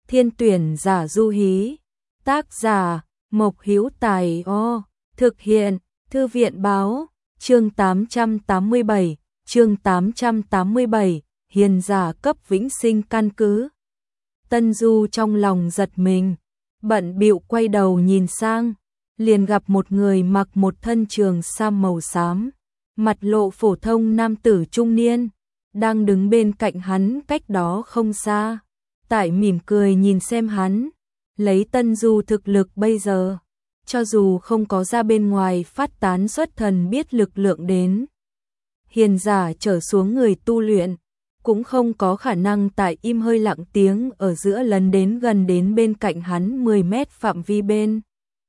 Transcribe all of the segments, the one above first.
Thiên tuyển giả du hí. Tác giả Mộc Hữu Tài. Thực hiện Thư viện báo. Chương 887, hiền giả cấp vĩnh sinh căn cứ. Tân Du trong lòng giật mình, bận bịu quay đầu nhìn sang, liền gặp một người mặc một thân trường sam màu xám, mặt lộ phổ thông nam tử trung niên, đang đứng bên cạnh hắn cách đó không xa. Tại mỉm cười nhìn xem hắn, lấy Tân Du thực lực bây giờ, cho dù không có ra bên ngoài phát tán xuất thần biết lực lượng đến hiền giả trở xuống người tu luyện, cũng không có khả năng tại im hơi lặng tiếng ở giữa lần đến gần đến bên cạnh hắn 10 mét phạm vi bên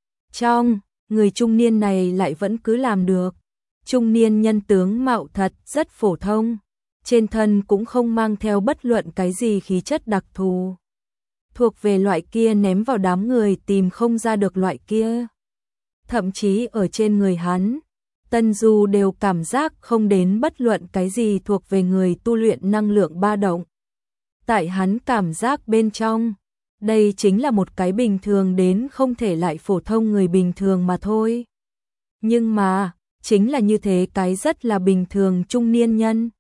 trong. Người trung niên này lại vẫn cứ làm được. Trung niên nhân tướng mạo thật rất phổ thông, trên thân cũng không mang theo bất luận cái gì khí chất đặc thù, thuộc về loại kia ném vào đám người tìm không ra được loại kia. Thậm chí ở trên người hắn, Tân Du đều cảm giác không đến bất luận cái gì thuộc về người tu luyện năng lượng ba động. Tại hắn cảm giác bên trong, đây chính là một cái bình thường đến không thể lại phổ thông người bình thường mà thôi. Nhưng mà, chính là như thế cái rất là bình thường trung niên nhân,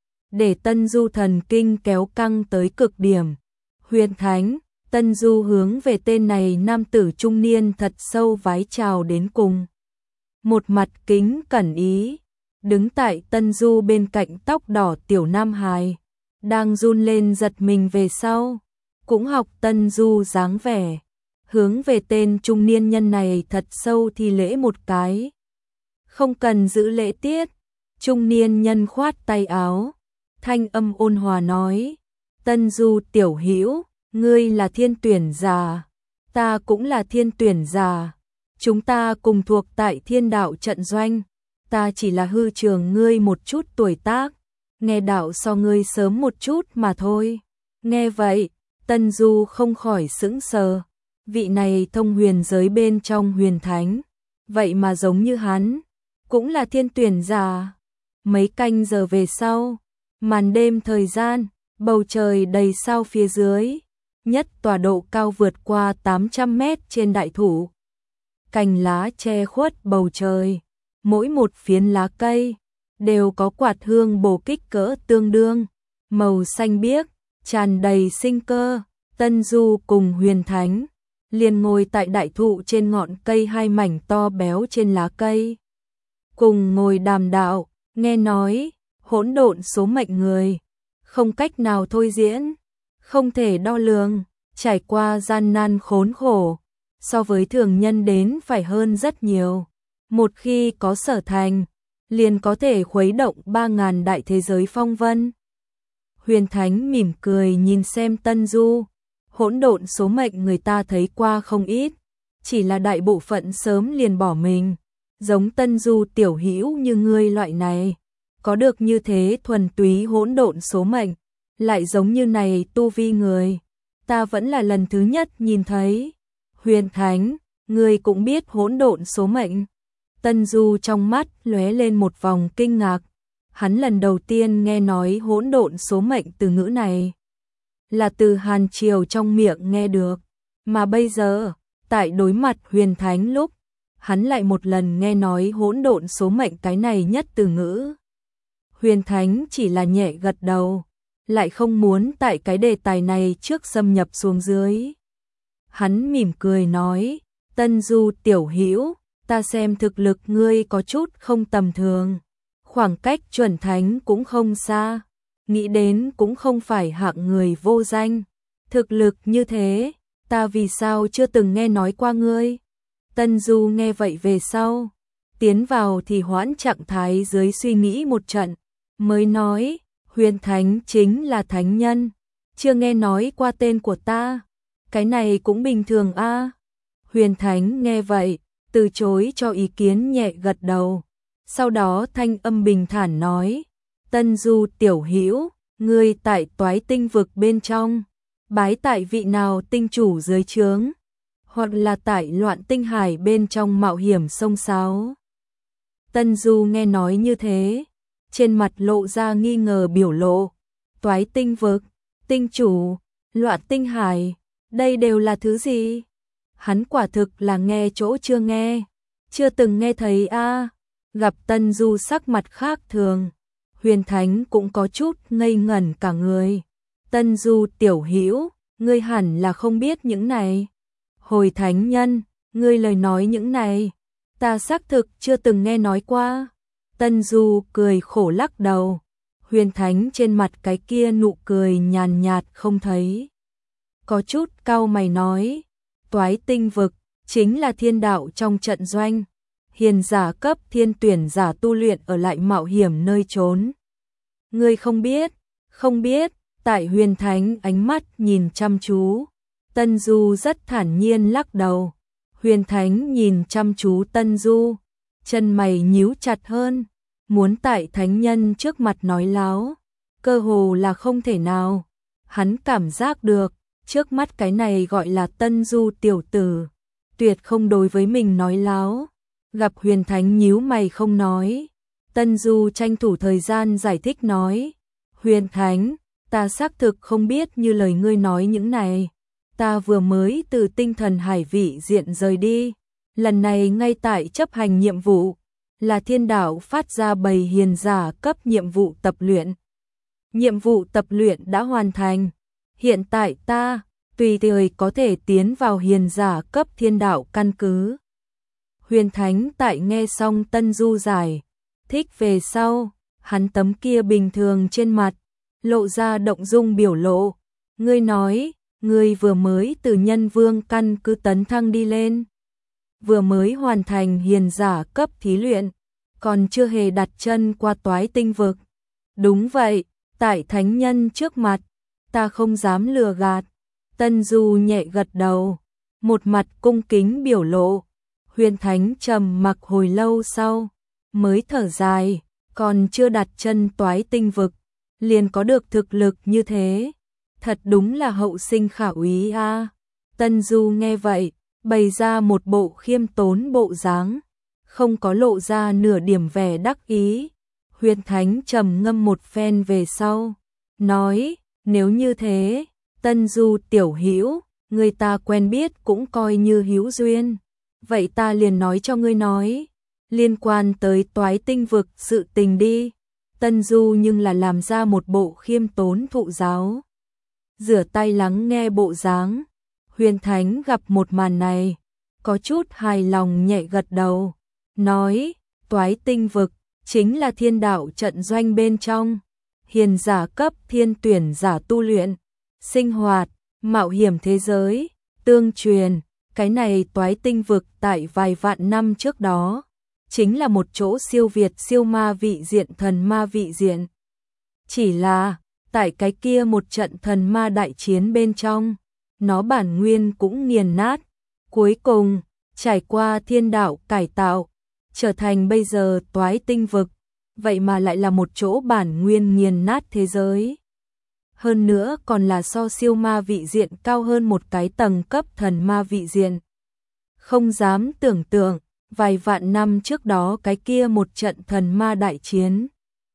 để Tân Du thần kinh kéo căng tới cực điểm. Huyền Thánh. Tân Du hướng về tên này nam tử trung niên thật sâu vái chào đến cùng. Một mặt kính cẩn ý, đứng tại Tân Du bên cạnh tóc đỏ tiểu nam hài, đang run lên giật mình về sau, cũng học Tân Du dáng vẻ, hướng về tên trung niên nhân này thật sâu thi lễ một cái. Không cần giữ lễ tiết, trung niên nhân khoát tay áo, thanh âm ôn hòa nói, Tân Du tiểu hữu, ngươi là thiên tuyển giả, ta cũng là thiên tuyển giả, chúng ta cùng thuộc tại thiên đạo trận doanh, ta chỉ là hư trường ngươi một chút tuổi tác, nghe đạo so ngươi sớm một chút mà thôi. Nghe vậy, Tân Du không khỏi sững sờ, vị này thông huyền giới bên trong huyền thánh, vậy mà giống như hắn, cũng là thiên tuyển giả. Mấy canh giờ về sau, màn đêm thời gian, bầu trời đầy sao phía dưới, nhất tòa độ cao vượt qua 800 mét trên đại thụ. Cành lá che khuất bầu trời, mỗi một phiến lá cây đều có quạt hương bổ kích cỡ tương đương, màu xanh biếc, tràn đầy sinh cơ. Tân Du cùng Huyền Thánh liền ngồi tại đại thụ trên ngọn cây hai mảnh to béo trên lá cây, cùng ngồi đàm đạo, nghe nói hỗn độn số mệnh người, không cách nào thôi diễn, không thể đo lường, trải qua gian nan khốn khổ, so với thường nhân đến phải hơn rất nhiều. Một khi có sở thành, liền có thể khuấy động 3.000 đại thế giới phong vân. Huyền Thánh mỉm cười nhìn xem Tân Du, hỗn độn số mệnh người ta thấy qua không ít, chỉ là đại bộ phận sớm liền bỏ mình, giống Tân Du tiểu hữu như ngươi loại này, có được như thế thuần túy hỗn độn số mệnh, lại giống như này tu vi người, ta vẫn là lần thứ nhất nhìn thấy. Huyền Thánh, ngươi cũng biết hỗn độn số mệnh? Tân Du trong mắt lóe lên một vòng kinh ngạc, hắn lần đầu tiên nghe nói hỗn độn số mệnh từ ngữ này, là từ Hàn Triều trong miệng nghe được, mà bây giờ, tại đối mặt Huyền Thánh lúc, hắn lại một lần nghe nói hỗn độn số mệnh cái này nhất từ ngữ. Huyền Thánh chỉ là nhẹ gật đầu, lại không muốn tại cái đề tài này trước xâm nhập xuống dưới. Hắn mỉm cười nói, Tân Du tiểu hữu, ta xem thực lực ngươi có chút không tầm thường, khoảng cách chuẩn thánh cũng không xa, nghĩ đến cũng không phải hạng người vô danh, thực lực như thế, ta vì sao chưa từng nghe nói qua ngươi. Tân Du nghe vậy về sau, tiến vào thì hoãn trạng thái dưới suy nghĩ một trận, mới nói, Huyền Thánh chính là thánh nhân, chưa nghe nói qua tên của ta, cái này cũng bình thường a. Huyền Thánh nghe vậy, từ chối cho ý kiến nhẹ gật đầu, sau đó thanh âm bình thản nói, Tân Du tiểu hữu, ngươi tại Toái Tinh vực bên trong, bái tại vị nào tinh chủ dưới trướng, hoặc là tại Loạn Tinh Hải bên trong mạo hiểm sông sáo. Tân Du nghe nói như thế, trên mặt lộ ra nghi ngờ biểu lộ, Toái Tinh vực, tinh chủ, Loạn Tinh Hải, Đây đều là thứ gì? Hắn quả thực là nghe chỗ chưa nghe, chưa từng nghe thấy a. Gặp Tân Du sắc mặt khác thường, Huyền Thánh cũng có chút ngây ngẩn cả người. Tân Du tiểu hữu, ngươi hẳn là không biết những này. Hồi thánh nhân, ngươi lời nói những này, ta xác thực chưa từng nghe nói qua. Tân Du cười khổ lắc đầu, Huyền Thánh trên mặt cái kia nụ cười nhàn nhạt không thấy. Có chút cau mày nói, Toái Tinh vực chính là thiên đạo trong trận doanh, hiền giả cấp thiên tuyển giả tu luyện ở lại mạo hiểm nơi trốn. Ngươi không biết, không biết. Tại Huyền Thánh ánh mắt nhìn chăm chú, Tân Du rất thản nhiên lắc đầu. Huyền Thánh nhìn chăm chú Tân Du, chân mày nhíu chặt hơn, muốn tại thánh nhân trước mặt nói láo, cơ hồ là không thể nào. Hắn cảm giác được, trước mắt cái này gọi là Tân Du tiểu tử, tuyệt không đối với mình nói láo. Gặp Huyền Thánh nhíu mày không nói, Tân Du tranh thủ thời gian giải thích nói, Huyền Thánh, ta xác thực không biết như lời ngươi nói những này. Ta vừa mới từ tinh thần hải vị diện rời đi, lần này ngay tại chấp hành nhiệm vụ, là thiên đạo phát ra bầy hiền giả cấp nhiệm vụ tập luyện. Nhiệm vụ tập luyện đã hoàn thành, hiện tại ta tùy thời có thể tiến vào hiền giả cấp thiên đạo căn cứ. Huyền Thánh tại nghe xong Tân Du giải thích về sau, hắn tấm kia bình thường trên mặt lộ ra động dung biểu lộ. Ngươi nói, ngươi vừa mới từ nhân vương căn cứ tấn thăng đi lên, vừa mới hoàn thành hiền giả cấp thí luyện, còn chưa hề đặt chân qua Toái Tinh vực. Đúng vậy, tại thánh nhân trước mặt, ta không dám lừa gạt. Tân Du nhẹ gật đầu, một mặt cung kính biểu lộ. Huyền Thánh trầm mặc hồi lâu sau, mới thở dài, còn chưa đặt chân Toái Tinh vực, liền có được thực lực như thế. Thật đúng là hậu sinh khả úy a. Tân Du nghe vậy, bày ra một bộ khiêm tốn bộ dáng, không có lộ ra nửa điểm vẻ đắc ý. Huyền Thánh trầm ngâm một phen về sau, nói, nếu như thế, Tân Du tiểu hữu, người ta quen biết cũng coi như hữu duyên. Vậy ta liền nói cho ngươi nói, liên quan tới Toái Tinh vực sự tình đi. Tân Du nhưng là làm ra một bộ khiêm tốn thụ giáo, rửa tay lắng nghe bộ dáng. Huyền Thánh gặp một màn này, có chút hài lòng nhẹ gật đầu, nói, Toái Tinh vực chính là thiên đạo trận doanh bên trong, hiền giả cấp thiên tuyển giả tu luyện, sinh hoạt, mạo hiểm thế giới, tương truyền. Cái này Toái Tinh vực tại vài vạn năm trước đó, chính là một chỗ siêu việt siêu ma vị diện thần ma vị diện. Chỉ là, tại cái kia một trận thần ma đại chiến bên trong, nó bản nguyên cũng nghiền nát, cuối cùng, trải qua thiên đạo cải tạo, trở thành bây giờ Toái Tinh vực, vậy mà lại là một chỗ bản nguyên nghiền nát thế giới. Hơn nữa còn là so siêu ma vị diện cao hơn một cái tầng cấp thần ma vị diện. Không dám tưởng tượng, vài vạn năm trước đó cái kia một trận thần ma đại chiến,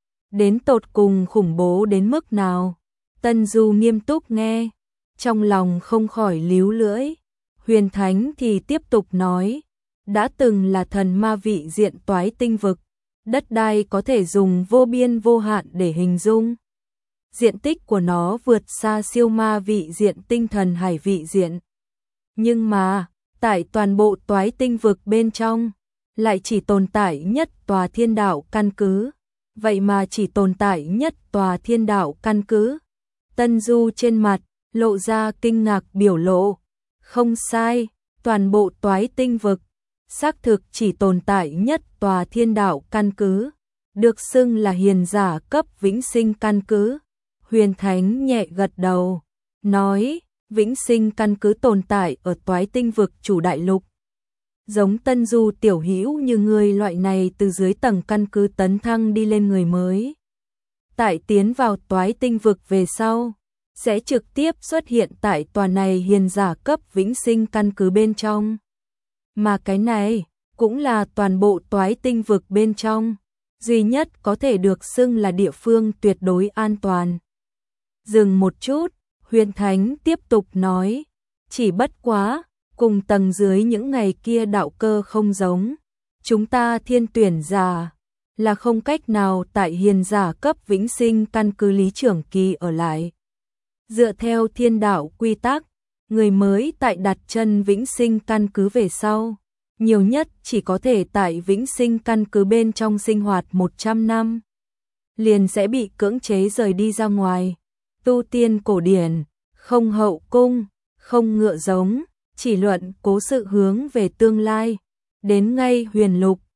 đến tột cùng khủng bố đến mức nào. Tân Du nghiêm túc nghe, trong lòng không khỏi líu lưỡi. Huyền Thánh thì tiếp tục nói, đã từng là thần ma vị diện Toái Tinh vực, đất đai có thể dùng vô biên vô hạn để hình dung. Diện tích của nó vượt xa siêu ma vị diện tinh thần hải vị diện. Nhưng mà, tại toàn bộ Toái Tinh vực bên trong, lại chỉ tồn tại nhất tòa thiên đạo căn cứ. Vậy mà chỉ tồn tại nhất tòa thiên đạo căn cứ. Tân Du trên mặt, lộ ra kinh ngạc biểu lộ. Không sai, toàn bộ Toái Tinh vực, xác thực chỉ tồn tại nhất tòa thiên đạo căn cứ, được xưng là hiền giả cấp vĩnh sinh căn cứ. Huyền Thánh nhẹ gật đầu, nói, vĩnh sinh căn cứ tồn tại ở Toái Tinh vực chủ đại lục. Giống Tân Du tiểu hữu như người loại này từ dưới tầng căn cứ tấn thăng đi lên người mới, tại tiến vào Toái Tinh vực về sau, sẽ trực tiếp xuất hiện tại tòa này hiền giả cấp vĩnh sinh căn cứ bên trong. Mà cái này, cũng là toàn bộ Toái Tinh vực bên trong, duy nhất có thể được xưng là địa phương tuyệt đối an toàn. Dừng một chút, Huyền Thánh tiếp tục nói, Chỉ bất quá, cùng tầng dưới những ngày kia đạo cơ không giống. Chúng ta thiên tuyển giả là không cách nào tại hiền giả cấp vĩnh sinh căn cứ Lý Trưởng Kỳ ở lại. Dựa theo thiên đạo quy tắc, người mới tại đặt chân vĩnh sinh căn cứ về sau, nhiều nhất chỉ có thể tại vĩnh sinh căn cứ bên trong sinh hoạt 100 năm. Liền sẽ bị cưỡng chế rời đi ra ngoài. Tu tiên cổ điển, không hậu cung, không ngựa giống, chỉ luận cố sự hướng về tương lai. Đến ngay huyền lục,